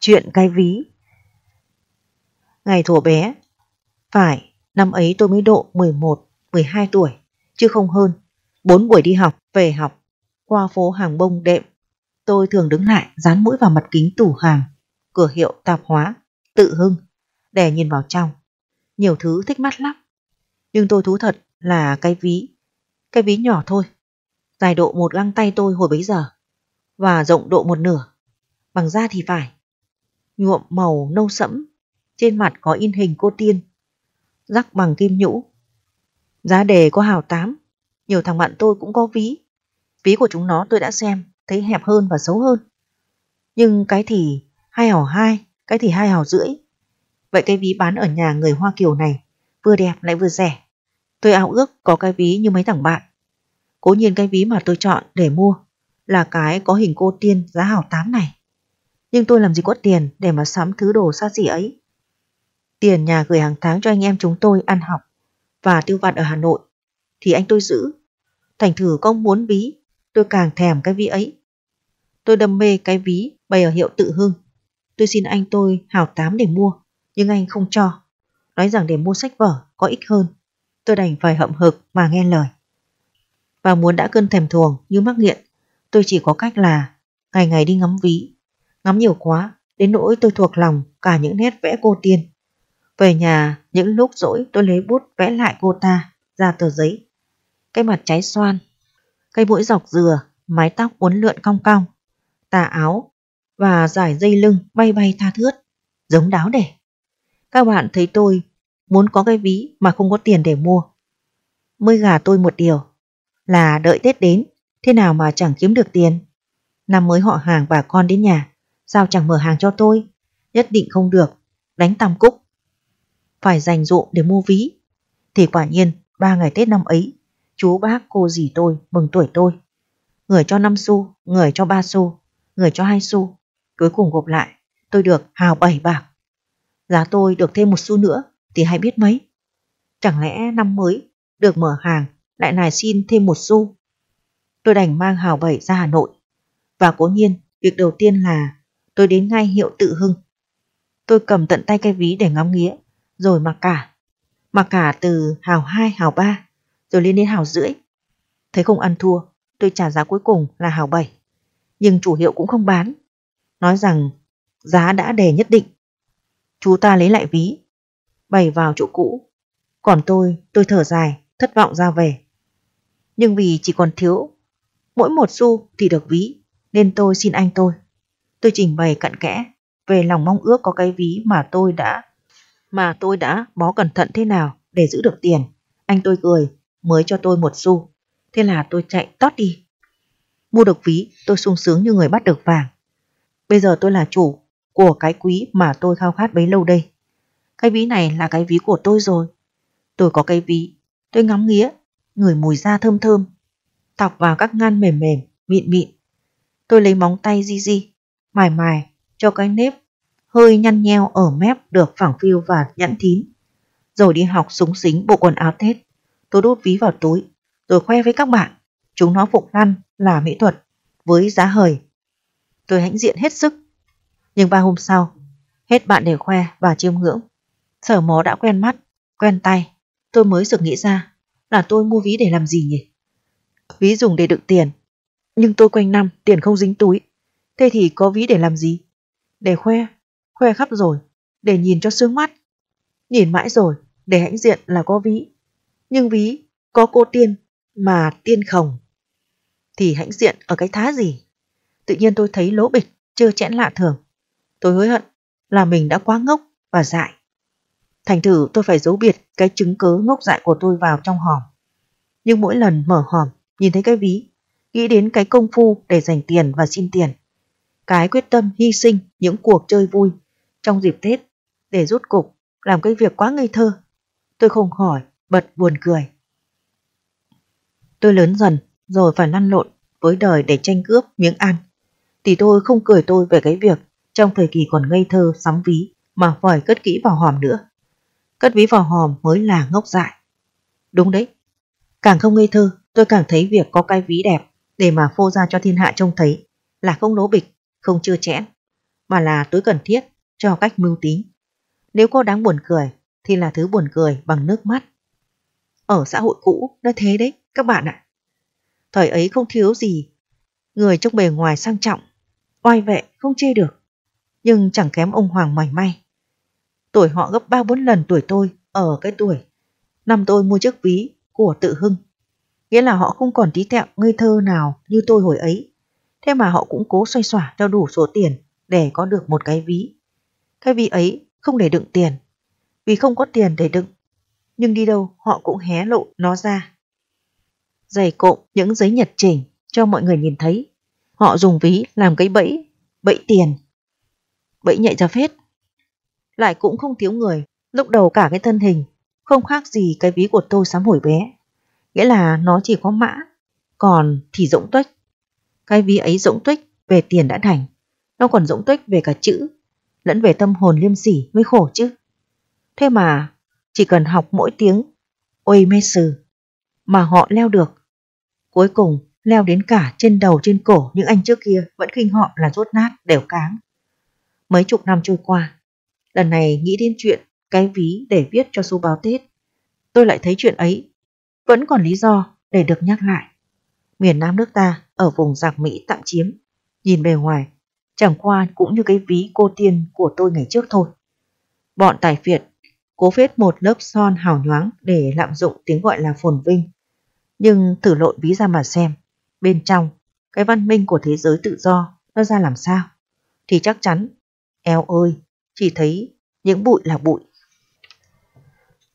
Chuyện cái ví. Ngày thuở bé, phải, năm ấy tôi mới độ 11, 12 tuổi, chứ không hơn. 4 buổi đi học, về học, qua phố hàng bông đệm, tôi thường đứng lại dán mũi vào mặt kính tủ hàng, cửa hiệu tạp hóa, Tự Hưng, để nhìn vào trong. Nhiều thứ thích mắt lắm. Nhưng tôi thú thật là cái ví nhỏ thôi, dài độ một găng tay tôi hồi bấy giờ, và rộng độ một nửa, bằng da thì phải, nhuộm màu nâu sẫm, trên mặt có in hình cô tiên, rắc bằng kim nhũ. Giá đề có hào 8, nhiều thằng bạn tôi cũng có ví. Ví của chúng nó tôi đã xem, thấy hẹp hơn và xấu hơn. Nhưng cái thì 2 hào 2, cái thì 2 hào rưỡi. Vậy cái ví bán ở nhà người Hoa Kiều này vừa đẹp lại vừa rẻ. Tôi ao ước có cái ví như mấy thằng bạn. Cố nhiên cái ví mà tôi chọn để mua là cái có hình cô tiên giá hào 8 này. Nhưng tôi làm gì có tiền để mà sắm thứ đồ xa xỉ ấy. Tiền nhà gửi hàng tháng cho anh em chúng tôi ăn học và tiêu vặt ở Hà Nội thì anh tôi giữ. Thành thử có muốn ví, tôi càng thèm cái ví ấy. Tôi đam mê cái ví bày ở hiệu Tự Hưng. Tôi xin anh tôi hào 8 để mua, nhưng anh không cho, nói rằng để mua sách vở có ích hơn. Tôi đành phải hậm hực mà nghe lời. Và muốn đã cơn thèm thuồng như mắc nghiện, tôi chỉ có cách là ngày ngày đi ngắm ví. Ngắm nhiều quá, đến nỗi tôi thuộc lòng cả những nét vẽ cô tiên. Về nhà, những lúc rỗi tôi lấy bút vẽ lại cô ta ra tờ giấy. Cái mặt trái xoan, cái mũi dọc dừa, mái tóc uốn lượn cong cong, tà áo và dải dây lưng bay bay tha thướt, giống đáo để. Các bạn thấy tôi muốn có cái ví mà không có tiền để mua. Mới gà tôi một điều là đợi Tết đến, thế nào mà chẳng kiếm được tiền. Năm mới họ hàng bà con đến nhà, sao chẳng mở hàng cho tôi? Nhất định không được, đánh tam cúc. Phải dành dụm để mua ví. Thì quả nhiên 3 ngày Tết năm ấy, chú bác cô dì tôi mừng tuổi tôi. Người cho 5 xu, người cho 3 xu, người cho 2 xu. Cuối cùng gộp lại tôi được hào 7 bạc. Giá tôi được thêm 1 xu nữa thì hay biết mấy. Chẳng lẽ năm mới được mở hàng lại nài xin thêm 1 xu. Tôi đành mang hào 7 ra Hà Nội. Và cố nhiên việc đầu tiên là tôi đến ngay hiệu Tự Hưng. Tôi cầm tận tay cái ví để ngắm nghía, rồi mặc cả từ hào 2, hào 3, rồi lên đến hào rưỡi. Thấy không ăn thua, tôi trả giá cuối cùng là hào 7. Nhưng chủ hiệu cũng không bán, nói rằng giá đã đề nhất định. Chú ta lấy lại ví, bày vào chỗ cũ. Còn tôi thở dài, thất vọng ra về. Nhưng vì chỉ còn thiếu mỗi 1 xu thì được ví, nên tôi xin anh tôi. Tôi trình bày cặn kẽ về lòng mong ước có cái ví mà tôi đã bó cẩn thận thế nào để giữ được tiền. Anh tôi cười, mới cho tôi 1 xu. Thế là tôi chạy tót đi. Mua được ví, tôi sung sướng như người bắt được vàng. Bây giờ tôi là chủ của cái quý mà tôi khao khát bấy lâu đây. Cái ví này là cái ví của tôi rồi. Tôi có cái ví, tôi ngắm nghía, ngửi mùi da thơm thơm, thọc vào các ngăn mềm mềm, mịn mịn. Tôi lấy móng tay di mài mài cho cái nếp hơi nhăn nheo ở mép được phẳng phiu và nhẵn thín. Rồi đi học súng xính bộ quần áo Tết. Tôi đút ví vào túi, rồi khoe với các bạn. Chúng nó phục lăn là mỹ thuật với giá hời. Tôi hãnh diện hết sức. Nhưng 3 hôm sau, hết bạn để khoe và chiêm ngưỡng. Sở mó đã quen mắt, quen tay. Tôi mới sực nghĩ ra là tôi mua ví để làm gì nhỉ? Ví dùng để đựng tiền. Nhưng tôi quanh năm tiền không dính túi. Thế thì có ví để làm gì? Để khoe khắp rồi, để nhìn cho sướng mắt. Nhìn mãi rồi, để hãnh diện là có ví. Nhưng ví có cô tiên mà tiên khổng thì hãnh diện ở cái thá gì? Tự nhiên tôi thấy lố bịch, trơ trẽn lạ thường. Tôi hối hận là mình đã quá ngốc và dại. Thành thử tôi phải giấu biệt cái chứng cớ ngốc dại của tôi vào trong hòm. Nhưng mỗi lần mở hòm, nhìn thấy cái ví, nghĩ đến cái công phu để dành tiền và xin tiền, cái quyết tâm hy sinh những cuộc chơi vui trong dịp Tết để rút cục làm cái việc quá ngây thơ, tôi không khỏi bật buồn cười. Tôi lớn dần rồi phải lăn lộn với đời để tranh cướp miếng ăn, thì tôi không cười tôi về cái việc trong thời kỳ còn ngây thơ sắm ví mà phải cất kỹ vào hòm nữa. Cất ví vào hòm mới là ngốc dại. Đúng đấy, càng không ngây thơ tôi càng thấy việc có cái ví đẹp để mà phô ra cho thiên hạ trông thấy là không lố bịch, không trơ trẽn, mà là tối cần thiết cho cách mưu tính. Nếu có đáng buồn cười thì là thứ buồn cười bằng nước mắt. Ở xã hội cũ nó thế đấy các bạn ạ. Thời ấy không thiếu gì người trông bề ngoài sang trọng, oai vệ không chê được, nhưng chẳng kém ông Hoàng mảy may. Tuổi họ gấp 3-4 lần tuổi tôi ở cái tuổi năm tôi mua chiếc ví của Tự Hưng. Nghĩa là họ không còn tí tẹo ngây thơ nào như tôi hồi ấy. Thế mà họ cũng cố xoay xỏa cho đủ số tiền để có được một cái ví. Cái ví ấy không để đựng tiền, vì không có tiền để đựng, nhưng đi đâu họ cũng hé lộ nó ra. Dày cộm những giấy nhật trình cho mọi người nhìn thấy. Họ dùng ví làm cái bẫy tiền, bẫy nhạy ra phết. Lại cũng không thiếu người, lúc đầu cả cái thân hình không khác gì cái ví của tôi sắm hồi bé. Nghĩa là nó chỉ có mã, còn thì rỗng tuếch. Cái ví ấy rỗng tuếch về tiền đã đành, nó còn rỗng tuếch về cả chữ, lẫn về tâm hồn liêm sỉ mới khổ chứ. Thế mà chỉ cần học mỗi tiếng ôi mê sừ mà họ leo được. Cuối cùng leo đến cả trên đầu trên cổ những anh trước kia vẫn khinh họ là dốt nát đều cáng. Mấy chục năm trôi qua, lần này nghĩ đến chuyện cái ví để viết cho số báo Tết, tôi lại thấy chuyện ấy vẫn còn lý do để được nhắc lại. Miền Nam nước ta ở vùng giặc Mỹ tạm chiếm, nhìn bề ngoài chẳng qua cũng như cái ví cô tiên của tôi ngày trước thôi. Bọn tài phiệt cố phết một lớp son hào nhoáng để lạm dụng tiếng gọi là phồn vinh. Nhưng thử lội ví ra mà xem, bên trong cái văn minh của thế giới tự do nó ra làm sao, thì chắc chắn eo ơi, chỉ thấy những bụi là bụi.